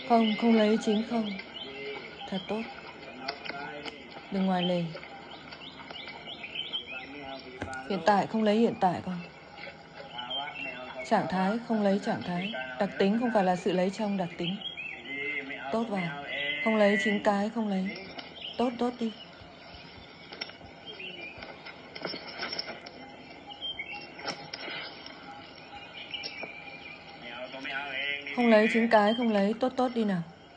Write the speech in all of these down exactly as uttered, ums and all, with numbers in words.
Không, không lấy chính không. Thật tốt. Đừng ngoài lề. Hiện tại không lấy hiện tại con. Trạng thái không lấy trạng thái. Đặc tính không phải là sự lấy trong đặc tính. Tốt vào. Không lấy chính cái không lấy. Tốt tốt đi. Không lấy chính cái không lấy. Tốt tốt đi nào.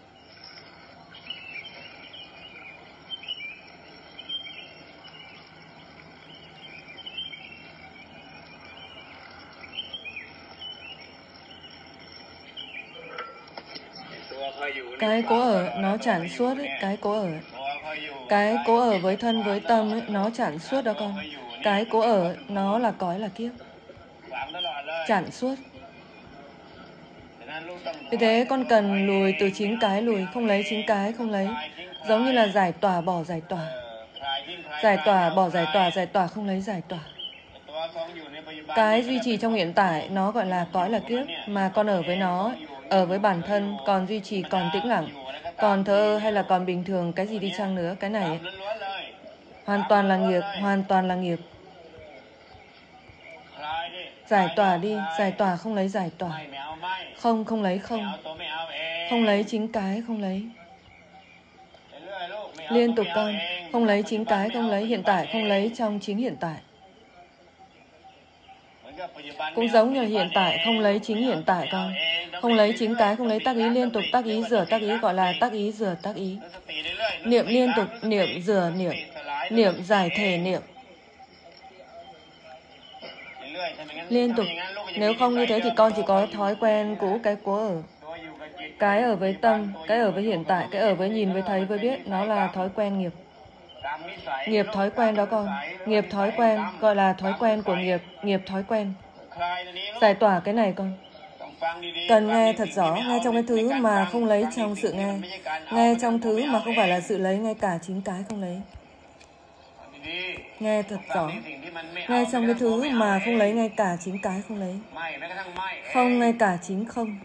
Cái cố ở nó chản suốt ấy. Cái cố ở Cái cố ở với thân với tâm ấy, nó chản suốt đó con. Cái cố ở nó là cõi là kiếp. Chản suốt. Vì thế con cần lùi từ chính cái lùi. Không lấy chính cái không lấy. Giống như là giải tỏa bỏ giải tỏa. Giải tỏa bỏ giải tỏa. Giải tỏa không lấy giải tỏa. Cái duy trì trong hiện tại nó gọi là cõi là kiếp. Mà con ở với nó, ở với bản thân, còn duy trì, còn tĩnh lặng, còn thờ hay là còn bình thường, cái gì đi chăng nữa, cái này ấy, hoàn toàn là nghiệp, hoàn toàn là nghiệp. Giải tỏa đi, giải tỏa không lấy giải tỏa. Không, không lấy không. Không lấy chính cái, không lấy. Liên tục con, không lấy chính cái, không lấy hiện tại, không lấy trong chính hiện tại. Cũng giống như hiện tại, không lấy chính hiện tại con. Không lấy chính cái, không lấy tác ý, liên tục tác ý, rửa tác ý, gọi là tác ý, rửa tác ý. Niệm liên tục, niệm, rửa, niệm. Niệm, giải thể, niệm. Liên tục. Nếu không như thế thì con chỉ có thói quen cũ, cái cố ở. Cái ở với tâm, cái ở với hiện tại, cái ở với nhìn, với thấy, với biết, nó là thói quen nghiệp. Nghiệp thói quen đó con. Nghiệp thói quen, gọi là thói quen của nghiệp, nghiệp thói quen. Giải tỏa cái này con. Cần nghe thật rõ, nghe trong cái thứ mà không lấy trong sự nghe. Nghe trong thứ mà không phải là sự lấy, ngay cả chính cái không lấy. Nghe thật rõ. Nghe trong cái thứ mà không lấy, ngay cả chính cái không lấy. Không, ngay cả chính không.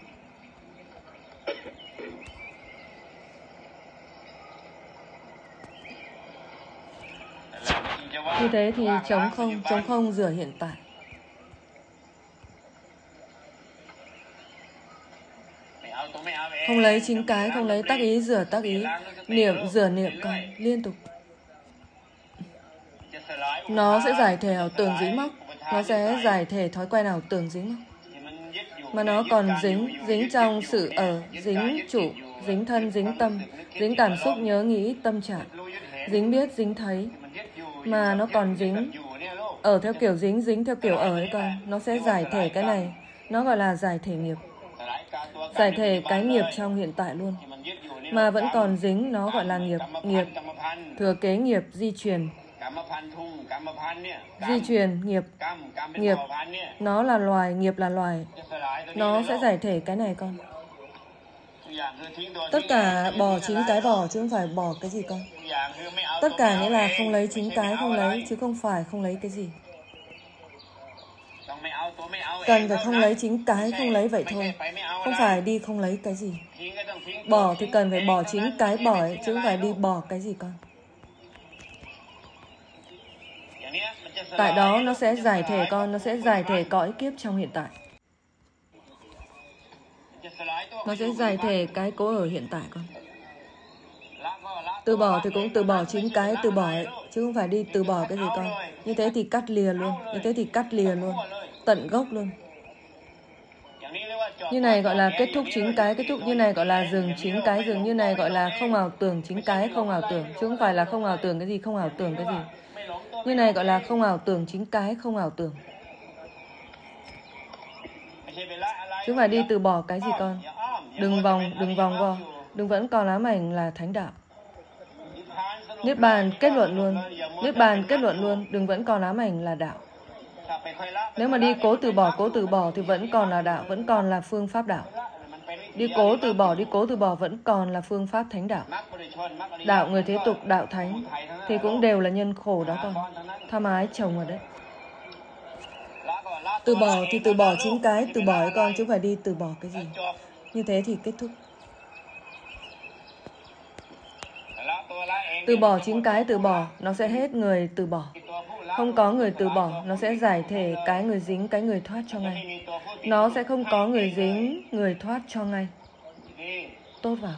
Như thế thì trống không, trống không rửa hiện tại. Không lấy chính cái, không lấy tác ý, rửa tác ý. Niệm, rửa niệm con, liên tục. Nó sẽ giải thể ảo tưởng dính mắc. Nó sẽ giải thể thói quen ảo tưởng dính mắc. Mà nó còn dính, dính trong sự ở, dính chủ, dính thân, dính tâm, dính cảm xúc, nhớ nghĩ, tâm trạng, dính biết, dính thấy. Mà nó còn dính, ở theo kiểu dính, dính theo kiểu ở ấy con. Nó sẽ giải thể cái này. Nó gọi là giải thể nghiệp. Giải thể cái nghiệp trong hiện tại luôn. Mà vẫn còn dính, nó gọi là nghiệp, nghiệp, thừa kế nghiệp, di truyền. Di truyền, nghiệp, nghiệp, nó là loài, nghiệp là loài. Nó sẽ giải thể cái này con. Tất cả bỏ chính cái bỏ, chứ không phải bỏ cái gì con. Tất cả nghĩa là không lấy chính cái không lấy, chứ không phải không lấy cái gì. Cần phải không lấy chính cái không lấy vậy thôi. Không phải đi không lấy cái gì. Bỏ thì cần phải bỏ chính cái bỏ ấy, chứ không phải đi bỏ cái gì con. Tại đó nó sẽ giải thể con, nó sẽ giải thể cõi kiếp trong hiện tại. Nó sẽ giải thể cái cố ở hiện tại con. Từ bỏ thì cũng từ bỏ chính cái từ bỏ ấy, chứ không phải đi từ bỏ cái gì con. Như thế thì cắt lìa luôn, như thế thì cắt lìa luôn, tận gốc luôn. Như này gọi là kết thúc chính cái, kết thúc như này gọi là dừng chính cái, dừng như này gọi là không ảo tưởng chính cái, không ảo tưởng, chứ không phải là không ảo tưởng cái gì, không ảo tưởng cái gì. Như này gọi là không ảo tưởng chính cái, không ảo tưởng. Chứ không phải đi từ bỏ cái gì con. Đừng vòng, đừng vòng vo, đừng vẫn còn ám ảnh là thánh đạo. Niết bàn kết luận luôn, Niết bàn kết luận luôn, đừng vẫn còn ám ảnh là đạo. Nếu mà đi cố từ bỏ, cố từ bỏ thì vẫn còn là đạo, vẫn còn là phương pháp đạo. Đi cố từ bỏ, đi cố từ bỏ vẫn còn là phương pháp thánh đạo. Đạo người thế tục, đạo thánh thì cũng đều là nhân khổ đó con. Tham ái chồng ở đấy. Từ bỏ thì từ bỏ chính cái, từ bỏ ấy con, chứ không phải đi từ bỏ cái gì. Như thế thì kết thúc. Từ bỏ chính cái từ bỏ, nó sẽ hết người từ bỏ. Không có người từ bỏ, nó sẽ giải thể cái người dính, cái người thoát cho ngay. Nó sẽ không có người dính, người thoát cho ngay. Tốt vào.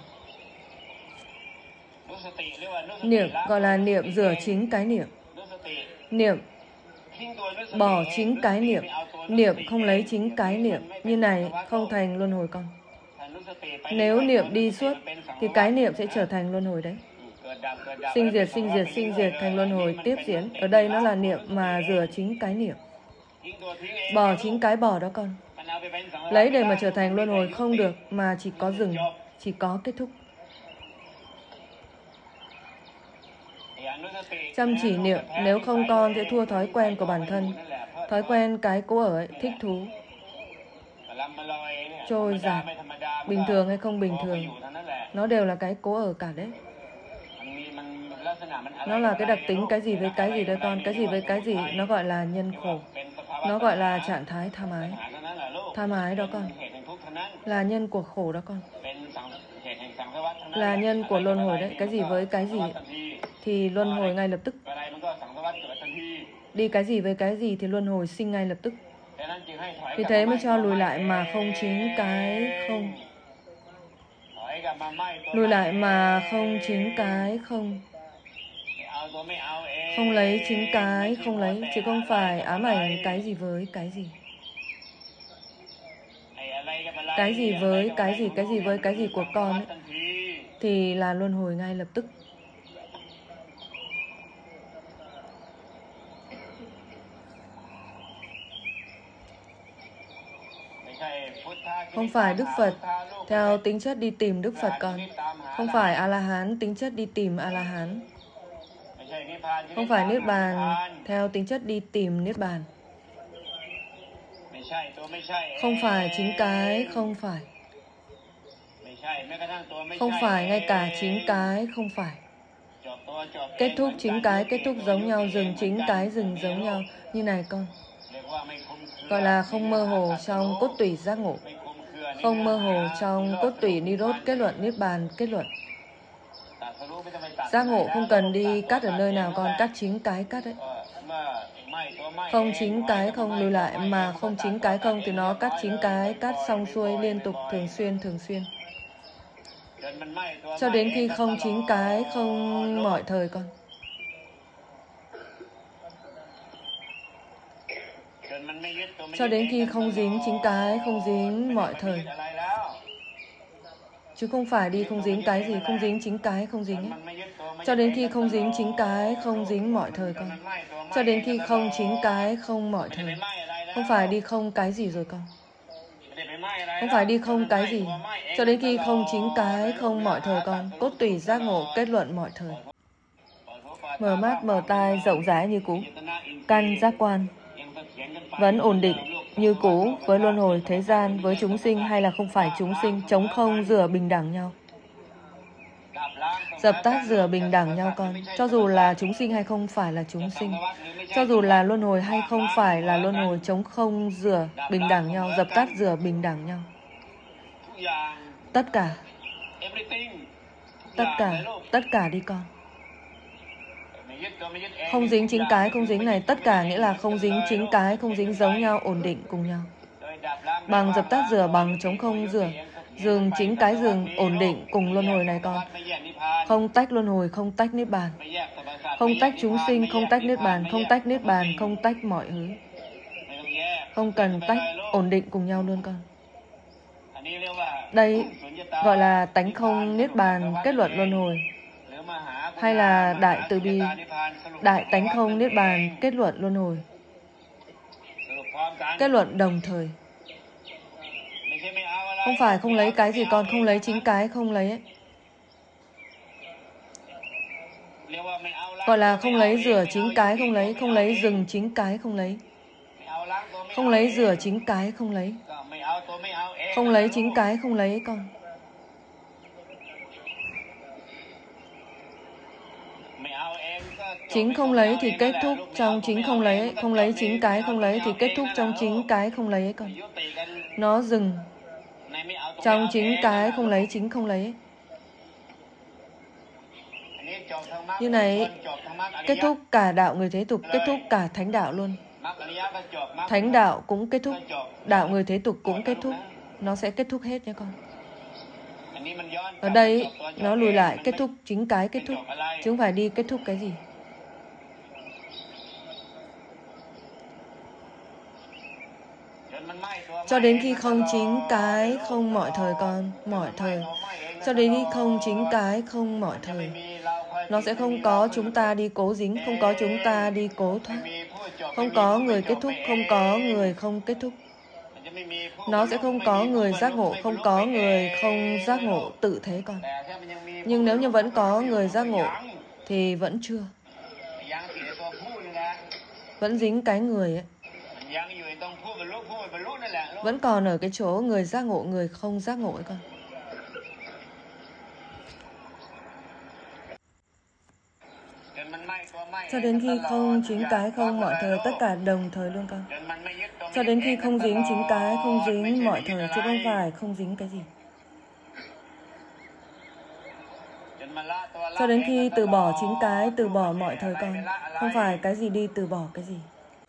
Niệm gọi là niệm rửa chính cái niệm. Niệm bỏ chính cái niệm. Niệm không lấy chính cái niệm. Như này không thành luân hồi con. Nếu niệm đi suốt thì cái niệm sẽ trở thành luân hồi đấy. Sinh diệt, sinh diệt, sinh diệt thành luân hồi tiếp diễn. Ở đây nó là niệm mà rửa chính cái niệm. Bỏ chính cái bỏ đó con. Lấy để mà trở thành luân hồi không được, mà chỉ có dừng, chỉ có kết thúc. Chăm chỉ niệm, nếu không con sẽ thua thói quen của bản thân. Thói quen cái cố ở ấy, thích thú, trôi dạt, bình thường hay không bình thường, nó đều là cái cố ở cả đấy. Nó là cái đặc tính cái gì với cái gì đấy con. Cái gì với cái gì, nó gọi là nhân khổ. Nó gọi là trạng thái tham ái. Tham ái đó con, là nhân của khổ đó con, là nhân của luân hồi đấy. Cái gì với cái gì thì luân hồi ngay lập tức. Đi cái gì với cái gì thì luân hồi sinh ngay lập tức. Vì thế mới cho lùi lại mà không chính cái không. Lùi lại mà không chính cái không. Không lấy chính cái không lấy, chứ không phải ám ảnh cái gì với cái gì. Cái gì với cái gì, cái gì với cái gì của con ấy, thì là luân hồi ngay lập tức. Không phải Đức Phật theo tính chất đi tìm Đức Phật con. Không phải A-la-hán tính chất đi tìm A-la-hán. Không phải Niết Bàn theo tính chất đi tìm Niết Bàn. Không phải chính cái không phải. Không phải ngay cả chính cái không phải. Kết thúc chính cái kết thúc giống nhau, dừng chính cái dừng giống nhau. Như này con, gọi là không mơ hồ trong cốt tủy giác ngộ. Không mơ hồ trong cốt tủy Ni-rốt kết luận, Niết Bàn kết luận. Giác ngộ không cần đi cắt ở nơi nào con, cắt chính cái cắt đấy. Không chính cái không lùi lại, mà không chính cái không thì nó cắt chính cái, cắt xong xuôi liên tục, thường xuyên, thường xuyên. Cho đến khi không chính cái không mọi thời con. Cho đến khi không dính chính cái không dính mọi thời. Chứ không phải đi không dính cái gì, không dính chính cái không dính ấy. Cho đến khi không dính chính cái không dính mọi thời con. Cho đến khi không chính cái không mọi thời. Không phải đi không cái gì rồi con. Không phải đi không cái gì. Cho đến khi không chính cái không mọi thời con. Cốt tủy giác ngộ kết luận mọi thời. Mở mắt mở tai rộng rãi như cũ. Căn giác quan vẫn ổn định như cũ với luân hồi thế gian, với chúng sinh hay là không phải chúng sinh, chống không rửa bình đẳng nhau. Dập tắt rửa bình đẳng nhau con. Cho dù là chúng sinh hay không phải là chúng sinh, cho dù là luân hồi hay không phải là luân hồi, chống không rửa bình đẳng nhau, dập tắt rửa bình đẳng nhau. Tất cả, tất cả, tất cả đi con. Không dính chính cái không dính này, tất cả nghĩa là không dính chính cái không dính giống nhau, ổn định cùng nhau. Bằng dập tắt rửa, bằng chống không rửa, dừng chính cái dừng, ổn định cùng luân hồi này con. Không tách luân hồi, không tách Niết Bàn. Không tách chúng sinh, không tách Niết Bàn, không tách Niết Bàn, không tách mọi thứ. Không cần tách, ổn định cùng nhau luôn con. Đây gọi là tánh không Niết Bàn kết luận luân hồi. Hay là đại từ bi, đại tánh không Niết Bàn kết luận luân hồi. Kết luận đồng thời. Không phải không lấy cái gì con, không lấy chính cái không lấy ấy. Gọi là không lấy rửa chính cái không lấy, không lấy dừng chính cái không lấy. Không lấy rửa chính cái không lấy. Không lấy chính cái không lấy con. Chính không lấy thì kết thúc trong chính không lấy ấy. Không lấy chính cái không lấy thì kết thúc trong chính cái không lấy ấy con. Nó dừng trong chính cái không lấy chính không lấy ấy. Như này, kết thúc cả đạo người thế tục, kết thúc cả thánh đạo luôn. Thánh đạo cũng kết thúc, đạo người thế tục cũng kết thúc. Nó sẽ kết thúc hết nha con. Ở đây, nó lùi lại, kết thúc chính cái kết thúc. Chứ không phải đi kết thúc cái gì. Cho đến khi không chính cái không mọi thời con, mọi thời. Cho đến khi không chính cái không mọi thời. Nó sẽ không có chúng ta đi cố dính, không có chúng ta đi cố thoát. Không có người kết thúc, không có người không kết thúc. Nó sẽ không có người giác ngộ, không có người không giác ngộ, tự thế con. Nhưng nếu như vẫn có người giác ngộ thì vẫn chưa. Vẫn dính cái người ấy. Vẫn còn ở cái chỗ người giác ngộ, người không giác ngộ ấy con. Cho đến khi không chính cái không mọi thời, tất cả đồng thời luôn con. Cho đến khi không dính chính cái, không dính mọi thời, chứ không phải không dính cái gì. Cho đến khi từ bỏ chính cái, từ bỏ mọi thời con. Không phải cái gì đi từ bỏ cái gì.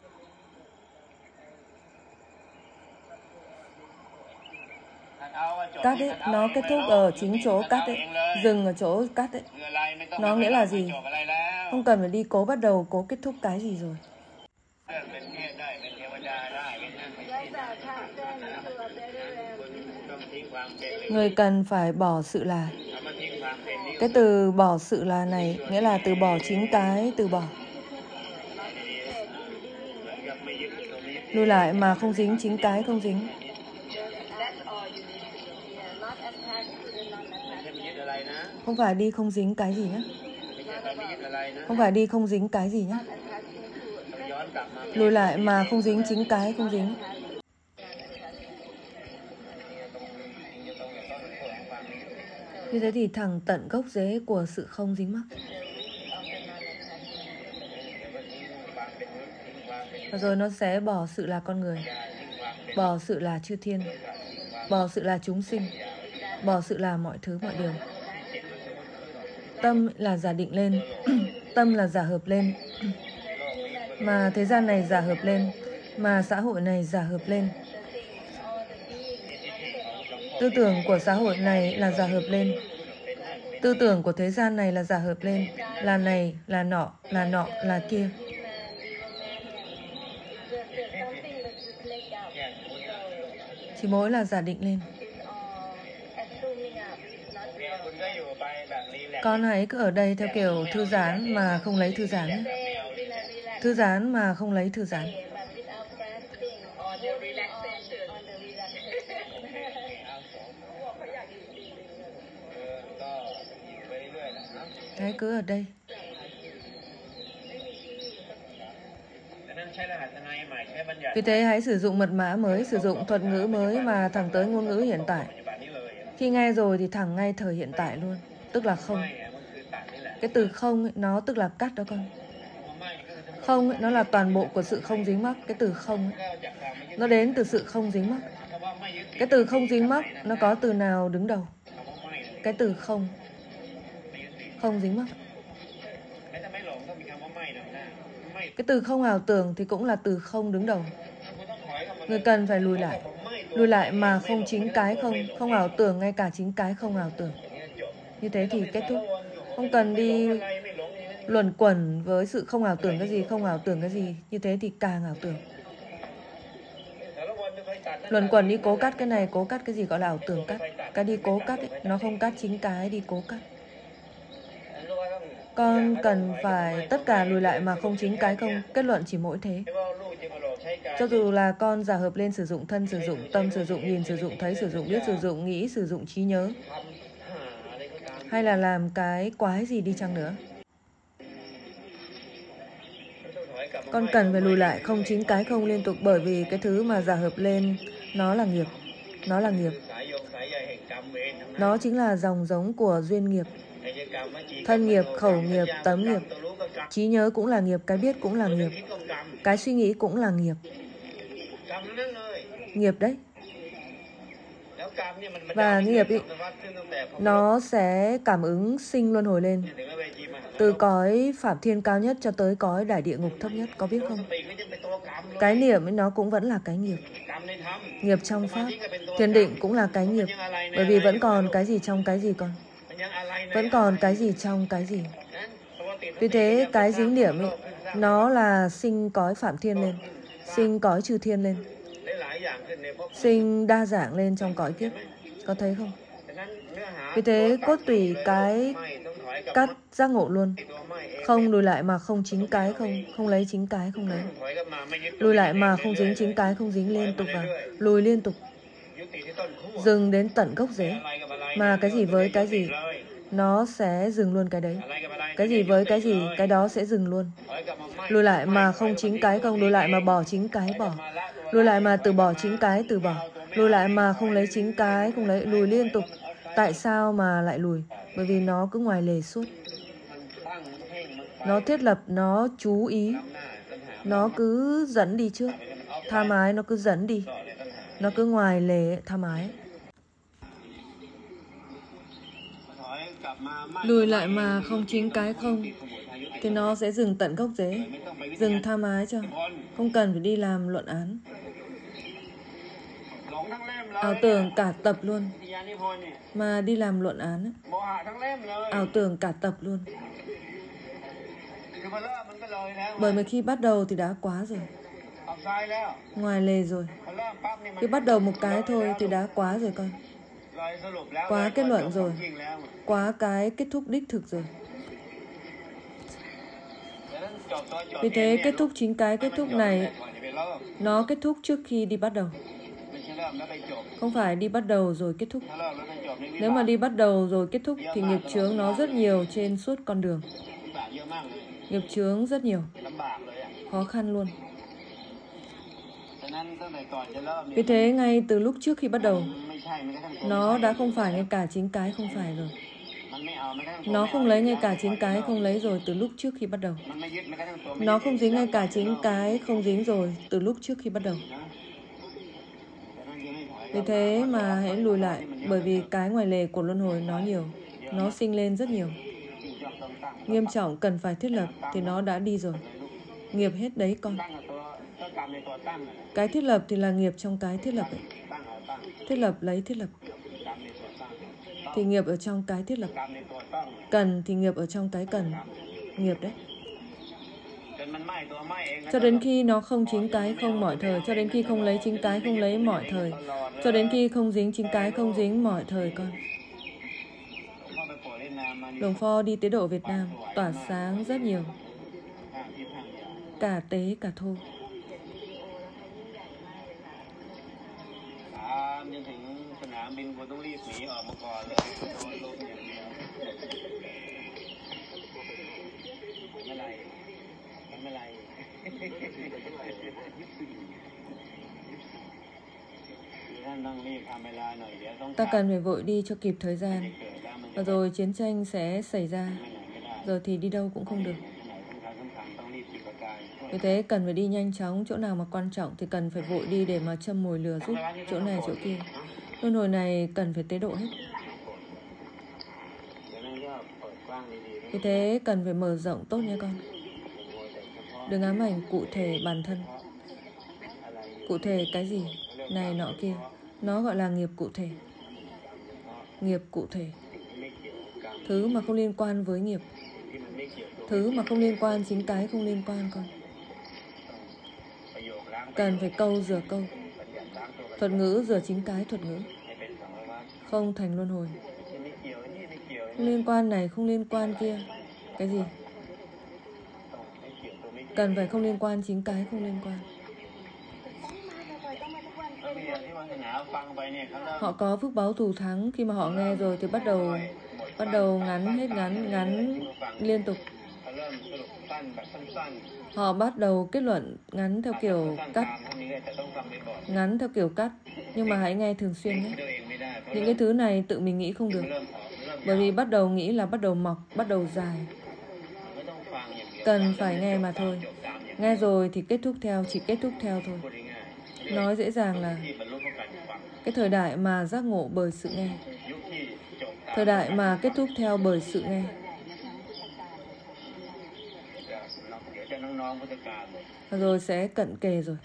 Cắt ấy, nó kết thúc ở chính chỗ cắt ấy. Dừng ở chỗ cắt ấy. Nó nghĩa là gì? Không cần phải đi cố bắt đầu, cố kết thúc cái gì rồi. Người cần phải bỏ sự là. Cái từ bỏ sự là này nghĩa là từ bỏ chính cái, từ bỏ. Lùi lại mà không dính chính cái, không dính. Không phải đi không dính cái gì nhé. Không phải đi không dính cái gì nhé. Lùi lại mà không dính chính cái, không dính. Như thế thì thẳng tận gốc rễ của sự không dính mắc. Và rồi nó sẽ bỏ sự là con người, bỏ sự là chư thiên, bỏ sự là chúng sinh, bỏ sự là mọi thứ mọi điều. Tâm là giả định lên, tâm là giả hợp lên, mà thế gian này giả hợp lên, mà xã hội này giả hợp lên. Tư tưởng của xã hội này là giả hợp lên. Tư tưởng của thế gian này là giả hợp lên, là này, là nọ, là nọ, là kia. Chỉ mỗi là giả định lên. Con hãy cứ ở đây theo kiểu thư giãn mà không lấy thư giãn. Thư giãn mà không lấy thư giãn. Hãy cứ ở đây. Vì thế hãy sử dụng mật mã mới, sử dụng thuật ngữ mới mà thẳng tới ngôn ngữ hiện tại. Khi nghe rồi thì thẳng ngay thời hiện tại luôn, tức là không. Cái từ không ấy, nó tức là cắt đó con. Không ấy, nó là toàn bộ của sự không dính mắc. Cái từ không ấy, nó đến từ sự không dính mắc. Cái từ không dính mắc nó có từ nào đứng đầu? Cái từ không. Không dính mắc. Cái từ không ảo tưởng thì cũng là từ không đứng đầu. Người cần phải lùi lại. Lùi lại mà không chính cái không. Không ảo tưởng, ngay cả chính cái không ảo tưởng. Như thế thì kết thúc. Không cần đi luẩn quẩn với sự không ảo tưởng cái gì, không ảo tưởng cái gì. Như thế thì càng ảo tưởng. Luẩn quẩn đi cố cắt cái này, cố cắt cái gì gọi là ảo tưởng cắt. Cái đi cố cắt ấy, nó không cắt chính cái đi cố cắt. Con cần phải tất cả lùi lại mà không chính cái không. Kết luận chỉ mỗi thế. Cho dù là con giả hợp lên sử dụng thân, sử dụng tâm, sử dụng nhìn, sử dụng thấy, sử dụng biết, sử dụng nghĩ, sử dụng trí nhớ, hay là làm cái quái gì đi chăng nữa, con cần phải lùi lại không chính cái không liên tục. Bởi vì cái thứ mà giả hợp lên nó là nghiệp. Nó là nghiệp. Nó chính là dòng giống của duyên nghiệp. Thân nghiệp, khẩu nghiệp, tấm nghiệp. Trí nhớ cũng là nghiệp, cái biết cũng là nghiệp, cái suy nghĩ cũng là nghiệp. Nghiệp đấy. Và nghiệp ý, nó sẽ cảm ứng sinh luân hồi lên từ cõi phạm thiên cao nhất cho tới cõi đại địa ngục thấp nhất, có biết không? Cái niệm ấy nó cũng vẫn là cái nghiệp. Nghiệp trong pháp. Thiền định cũng là cái nghiệp. Bởi vì vẫn còn cái gì trong cái gì còn. Vẫn còn cái gì trong cái gì. Vì thế cái dính niệm ấy, nó là sinh cõi phạm thiên lên, sinh cõi chư thiên lên, sinh đa dạng lên trong cõi kiếp. Có thấy không? Vì thế cốt tủy cái cắt giác ngộ luôn. Không lùi lại mà không chính cái không. Không lấy chính cái không lấy. Lùi lại mà không dính chính cái không dính, liên tục vào. Lùi liên tục. Dừng đến tận gốc rễ. Mà cái gì với cái gì, nó sẽ dừng luôn cái đấy. Cái gì với cái gì, cái đó sẽ dừng luôn. Lùi lại mà không chính cái không. Lùi lại mà bỏ chính cái bỏ. Lùi lại mà từ bỏ chính cái từ bỏ. Lùi lại mà không lấy chính cái không lấy. Lùi liên tục. Tại sao mà lại lùi? Bởi vì nó cứ ngoài lề suốt. Nó thiết lập, nó chú ý. Nó cứ dẫn đi trước. Tham ái nó cứ dẫn đi. Nó cứ ngoài lề tham ái. Lùi lại mà không chính cái không thì nó sẽ dừng tận gốc rễ. Dừng tham ái cho. Không cần phải đi làm luận án. Ảo tưởng cả tập luôn. Mà đi làm luận án ấy. Ảo tưởng cả tập luôn. Bởi vì khi bắt đầu thì đã quá rồi. Ngoài lề rồi. Khi bắt đầu một cái thôi thì đã quá rồi con. Quá kết luận rồi. Quá cái kết thúc đích thực rồi. Vì thế kết thúc chính cái kết thúc này, nó kết thúc trước khi đi bắt đầu. Không phải đi bắt đầu rồi kết thúc. Nếu mà đi bắt đầu rồi kết thúc thì nghiệp chướng nó rất nhiều trên suốt con đường. Nghiệp chướng rất nhiều. Khó khăn luôn. Vì thế ngay từ lúc trước khi bắt đầu, nó đã không phải ngay cả chính cái không phải rồi. Nó không lấy ngay cả chính cái không lấy rồi từ lúc trước khi bắt đầu. Nó không dính ngay cả chính cái không dính rồi từ lúc trước khi bắt đầu. Vì thế mà hãy lùi lại. Bởi vì cái ngoài lề của luân hồi nó nhiều. Nó sinh lên rất nhiều. Nghiêm trọng cần phải thiết lập thì nó đã đi rồi. Nghiệp hết đấy con. Cái thiết lập thì là nghiệp trong cái thiết lập ấy. Thiết lập lấy thiết lập. Thì nghiệp ở trong cái thiết lập. Cần thì nghiệp ở trong cái cần. Nghiệp đấy. Cho đến khi nó không chính cái không mọi thời. Cho đến khi không lấy chính cái không lấy mọi thời. Cho đến khi không dính chính cái không dính mọi thời con. Đồng Pho đi tế độ Việt Nam tỏa sáng rất nhiều. Cả tế cả thô. Ta cần phải vội đi cho kịp thời gian. Và rồi chiến tranh sẽ xảy ra. Rồi thì đi đâu cũng không được. Vì thế cần phải đi nhanh chóng. Chỗ nào mà quan trọng thì cần phải vội đi để mà châm mồi lừa giúp. Chỗ này chỗ kia. Luân hồi này cần phải tế độ hết. Vì thế cần phải mở rộng tốt nha con. Đừng ám ảnh cụ thể bản thân. Cụ thể cái gì? Này nọ kia. Nó gọi là nghiệp cụ thể. Nghiệp cụ thể. Thứ mà không liên quan với nghiệp. Thứ mà không liên quan chính cái không liên quan con. Cần phải câu rửa câu. Thuật ngữ rửa chính cái thuật ngữ. Không thành luân hồi. Không liên quan này không liên quan kia. Cái gì? Cần phải không liên quan chính cái không liên quan. Họ có phước báo thù thắng. Khi mà họ nghe rồi thì bắt đầu Bắt đầu ngắn hết ngắn Ngắn liên tục. Họ bắt đầu kết luận ngắn theo kiểu cắt. Ngắn theo kiểu cắt. Nhưng mà hãy nghe thường xuyên nhé. Những cái thứ này tự mình nghĩ không được. Bởi vì bắt đầu nghĩ là bắt đầu mọc. Bắt đầu dài. Cần phải nghe mà thôi. Nghe rồi thì kết thúc theo. Chỉ kết thúc theo thôi. Nói dễ dàng là cái thời đại mà giác ngộ bởi sự nghe, thời đại mà kết thúc theo bởi sự nghe. Rồi sẽ cận kề rồi.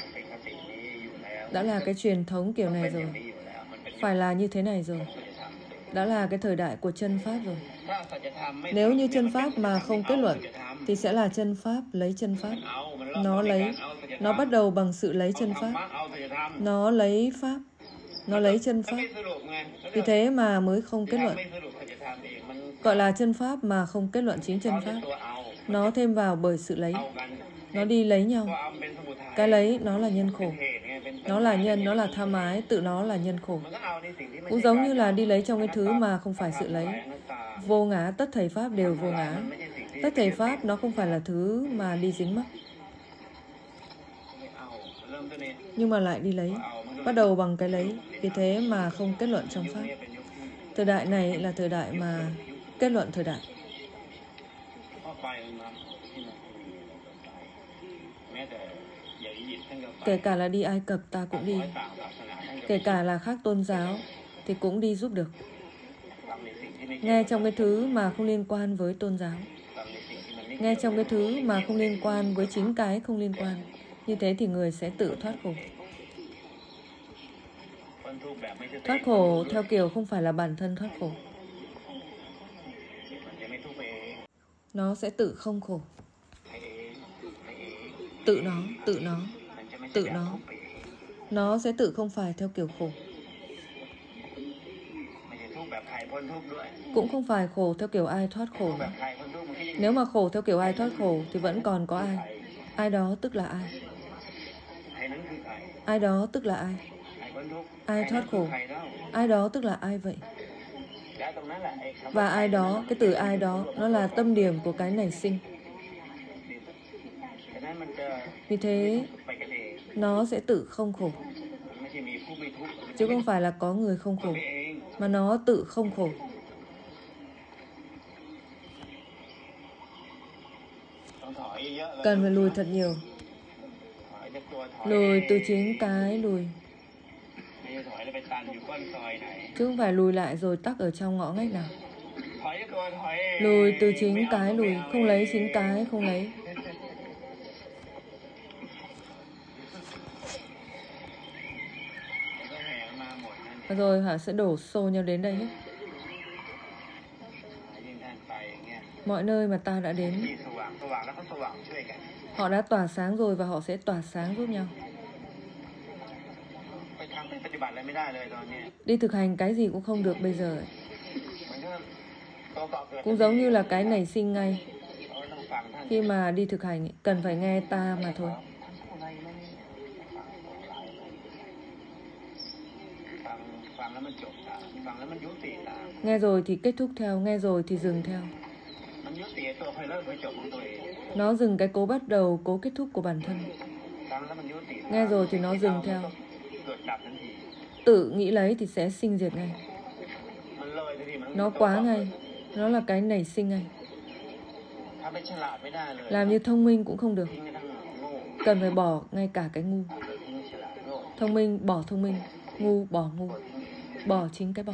Đã là cái truyền thống kiểu này rồi. Phải là như thế này rồi. Đã là cái thời đại của chân Pháp rồi. Nếu như chân Pháp mà không kết luận thì sẽ là chân Pháp lấy chân Pháp. Nó lấy, nó bắt đầu bằng sự lấy chân Pháp. Nó lấy Pháp, nó lấy chân Pháp. Vì thế mà mới không kết luận. Gọi là chân Pháp mà không kết luận chính chân Pháp. Nó thêm vào bởi sự lấy. Nó đi lấy nhau. Cái lấy nó là nhân khổ. Nó là nhân, nó là tham ái, tự nó là nhân khổ. Cũng giống như là đi lấy trong cái thứ mà không phải sự lấy. Vô ngã, tất thầy Pháp đều vô ngã. Tất thầy Pháp nó không phải là thứ mà đi dính mắc. Nhưng mà lại đi lấy. Bắt đầu bằng cái lấy. Vì thế mà không kết luận trong Pháp. Thời đại này là thời đại mà kết luận thời đại. Kể cả là đi Ai Cập ta cũng đi. Kể cả là khác tôn giáo thì cũng đi giúp được. Nghe trong cái thứ mà không liên quan với tôn giáo. Nghe trong cái thứ mà không liên quan với chính cái không liên quan. Như thế thì người sẽ tự thoát khổ. Thoát khổ theo kiểu không phải là bản thân thoát khổ. Nó sẽ tự không khổ. Tự nó, tự nó, tự nó. Nó sẽ tự không phải theo kiểu khổ. Cũng không phải khổ theo kiểu ai thoát khổ nữa. Nếu mà khổ theo kiểu ai thoát khổ thì vẫn còn có ai. Ai đó tức là ai? Ai đó tức là ai? Ai thoát khổ? Ai đó tức là ai vậy? Và ai đó, cái từ ai đó, nó là tâm điểm của cái nảy sinh. Vì thế, nó sẽ tự không khổ. Chứ không phải là có người không khổ, mà nó tự không khổ. Cần phải lùi thật nhiều. Lùi từ chính cái lùi. Chứ không phải lùi lại rồi tắc ở trong ngõ ngách nào. Lùi từ chính cái lùi. Không lấy chính cái không lấy. Rồi hả sẽ đổ xô nhau đến đây nhé. Mọi nơi mà ta đã đến, họ đã tỏa sáng rồi và họ sẽ tỏa sáng giúp nhau. Đi thực hành cái gì cũng không được bây giờ. Cũng giống như là cái nảy sinh ngay. Khi mà đi thực hành cần phải nghe ta mà thôi. Nghe rồi thì kết thúc theo, nghe rồi thì dừng theo. Nó dừng cái cố bắt đầu, cố kết thúc của bản thân. Nghe rồi thì nó dừng theo. Tự nghĩ lấy thì sẽ sinh diệt ngay. Nó quá ngay. Nó là cái nảy sinh ngay. Làm như thông minh cũng không được. Cần phải bỏ ngay cả cái ngu. Thông minh bỏ thông minh, ngu bỏ ngu. Bỏ chính cái bỏ.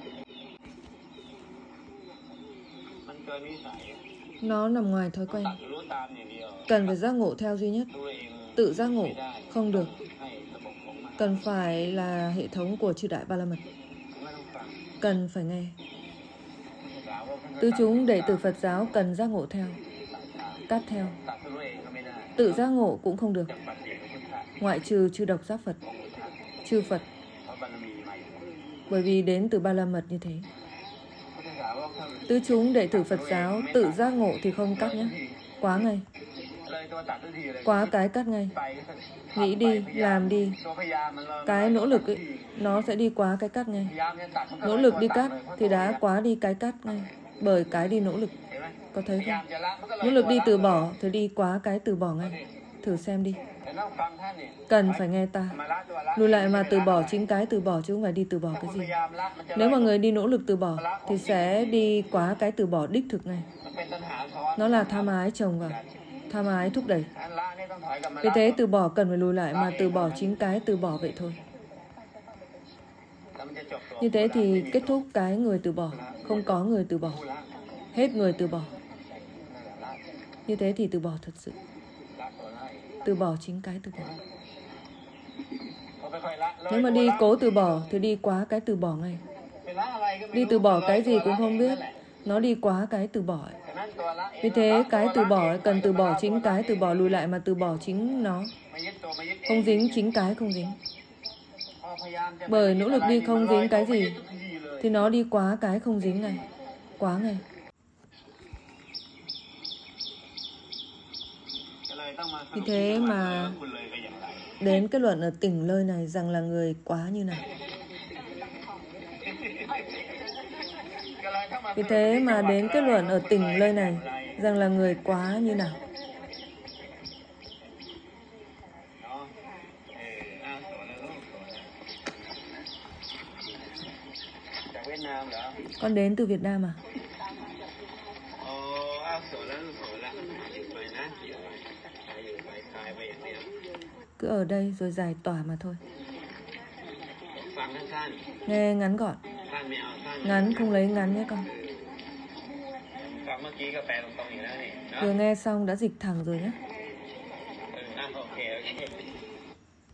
Nó nằm ngoài thói quen. Cần phải giác ngộ theo duy nhất. Tự giác ngộ không được. Cần phải là hệ thống của chư Đại Ba La Mật. Cần phải nghe. Tứ chúng đệ tử Phật giáo cần giác ngộ theo. Cắt theo. Tự giác ngộ cũng không được. Ngoại trừ chư độc giác Phật, chư Phật. Bởi vì đến từ Ba La Mật như thế. Tứ chúng đệ tử Phật giáo tự giác ngộ thì không cắt nhé. Quá ngay. Quá cái cắt ngay. Nghĩ đi, làm đi. Cái nỗ lực ấy, nó sẽ đi quá cái cắt ngay. Nỗ lực đi cắt thì đã quá đi cái cắt ngay. Bởi cái đi nỗ lực. Có thấy không? Nỗ lực đi từ bỏ thì đi quá cái từ bỏ ngay. Thử xem đi. Cần phải nghe ta. Lùi lại mà từ bỏ chính cái từ bỏ chứ không phải đi từ bỏ cái gì. Nếu mà người đi nỗ lực từ bỏ thì sẽ đi quá cái từ bỏ đích thực ngay. Nó là tham ái chồng vào. tham ái thúc đẩy. Vì thế từ bỏ cần phải lùi lại, mà từ bỏ chính cái từ bỏ vậy thôi. Như thế thì kết thúc cái người từ bỏ, không có người từ bỏ, hết người từ bỏ. Như thế thì từ bỏ thật sự. Từ bỏ chính cái từ bỏ. Nếu mà đi cố từ bỏ thì đi quá cái từ bỏ ngay. Đi từ bỏ cái gì cũng không biết, nó đi quá cái từ bỏ ấy. Vì thế cái từ bỏ ấy, cần từ bỏ chính cái từ bỏ, lùi lại mà từ bỏ chính nó. Không dính chính cái không dính. Bởi nỗ lực đi không dính cái gì thì nó đi quá cái không dính ngay. Quá ngay. Vì thế mà đến kết luận ở tỉnh lơi này rằng là người quá như nào. Vì thế mà đến kết luận ở tỉnh lơi này rằng là người quá như nào. Con đến từ Việt Nam à? Cứ ở đây rồi giải tỏa mà thôi. Nghe ngắn gọn. Ngắn không lấy ngắn nhé con. Vừa nghe xong đã dịch thẳng rồi nhé.